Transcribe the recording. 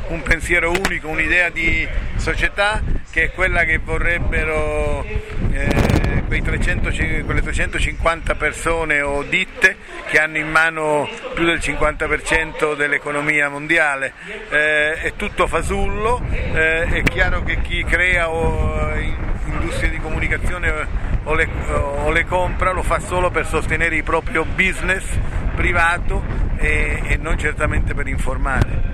un pensiero unico, un'idea di società che è quella che vorrebbero quelle 350 persone o ditte che hanno in mano più del 50% dell'economia mondiale. È tutto fasullo, è chiaro che chi crea industrie di comunicazione o le compra lo fa solo per sostenere il proprio business privato e non certamente per informare.